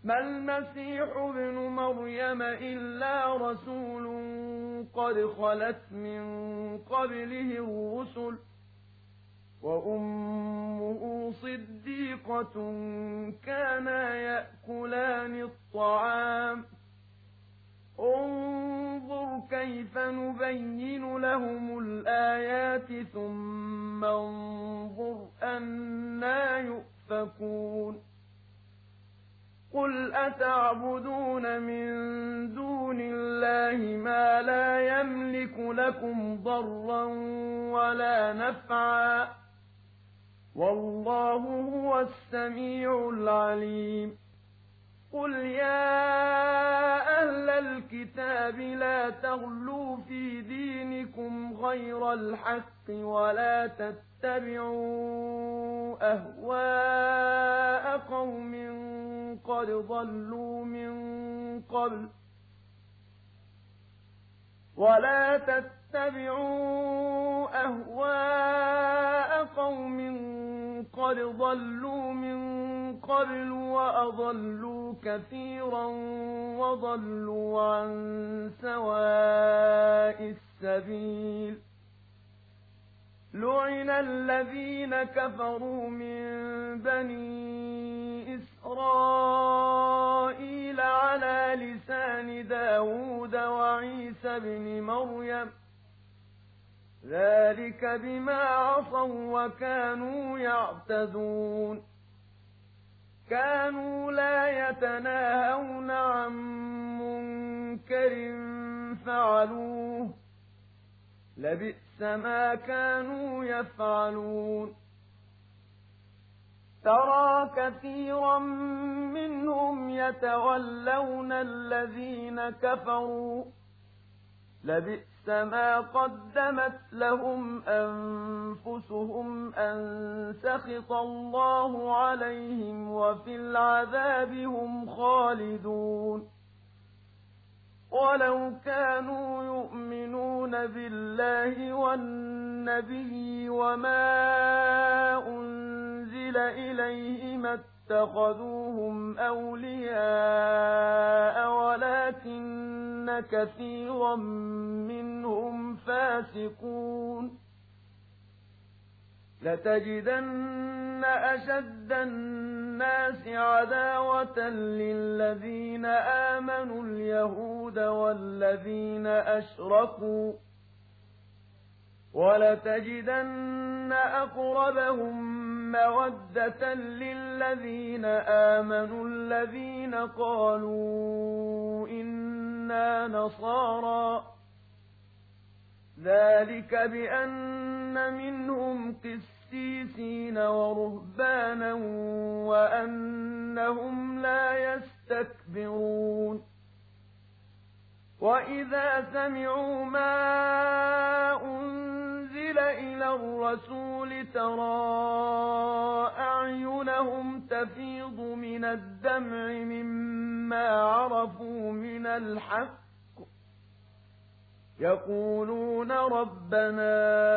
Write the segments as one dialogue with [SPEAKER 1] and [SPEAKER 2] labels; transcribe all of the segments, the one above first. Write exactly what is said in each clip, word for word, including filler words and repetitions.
[SPEAKER 1] ما المسيح ابن مريم إلا رسول قد خلت من قبله الرسل وأمه صديقة كانا يأكلان الطعام انظر كيف نبين لهم الآيات ثم انظر أنى يؤفكون قل أتعبدون من دون الله ما لا يملك لكم ضرا ولا نفعا والله هو السميع العليم قل يا أهل الكتاب لا تغلوا في دينكم غير الحق ولا تتبعوا أهواء قوم قد ضلوا من قبل ولا تتبعوا أهواء قوم قد ضلوا من قبل وأضلوا كثيرا وضلوا عن سواء السبيل لعن الذين كفروا من بني إسرائيل على لسان داود وعيسى بن مريم ذلك بما عصوا وكانوا يعتدون كانوا لا يتناهون عن منكر فعلوه لبئس ما كانوا يفعلون ترى كثيرا منهم يتولون الذين كفروا لبئس ما قدمت لهم أنفسهم أن سخط الله عليهم وفي العذاب هم خالدون ولو كانوا يؤمنون بالله والنبي وما أنزل إليه ما اتخذوهم أولياء ولكن كثيرا منهم فاسقون لتجدن أشد الناس عداوة للذين آمنوا اليهود والذين أشركوا ولتجدن أقربهم مودة للذين آمنوا الذين قالوا إنا نصارى ذلك بأن منهم قسيسين ورهبانا وأنهم لا يستكبرون وإذا سمعوا ما أنزل إلى الرسول ترى أعينهم تفيض من الدمع مما عرفوا من الحق يقولون ربنا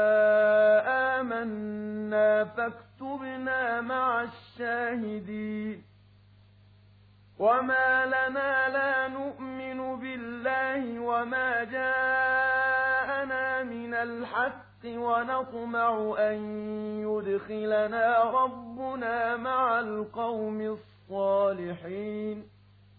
[SPEAKER 1] آمنا فاكتبنا مع الشاهدين وما لنا لا نؤمن بالله وما جاءنا من الحق ونطمع أن يدخلنا ربنا مع القوم الصالحين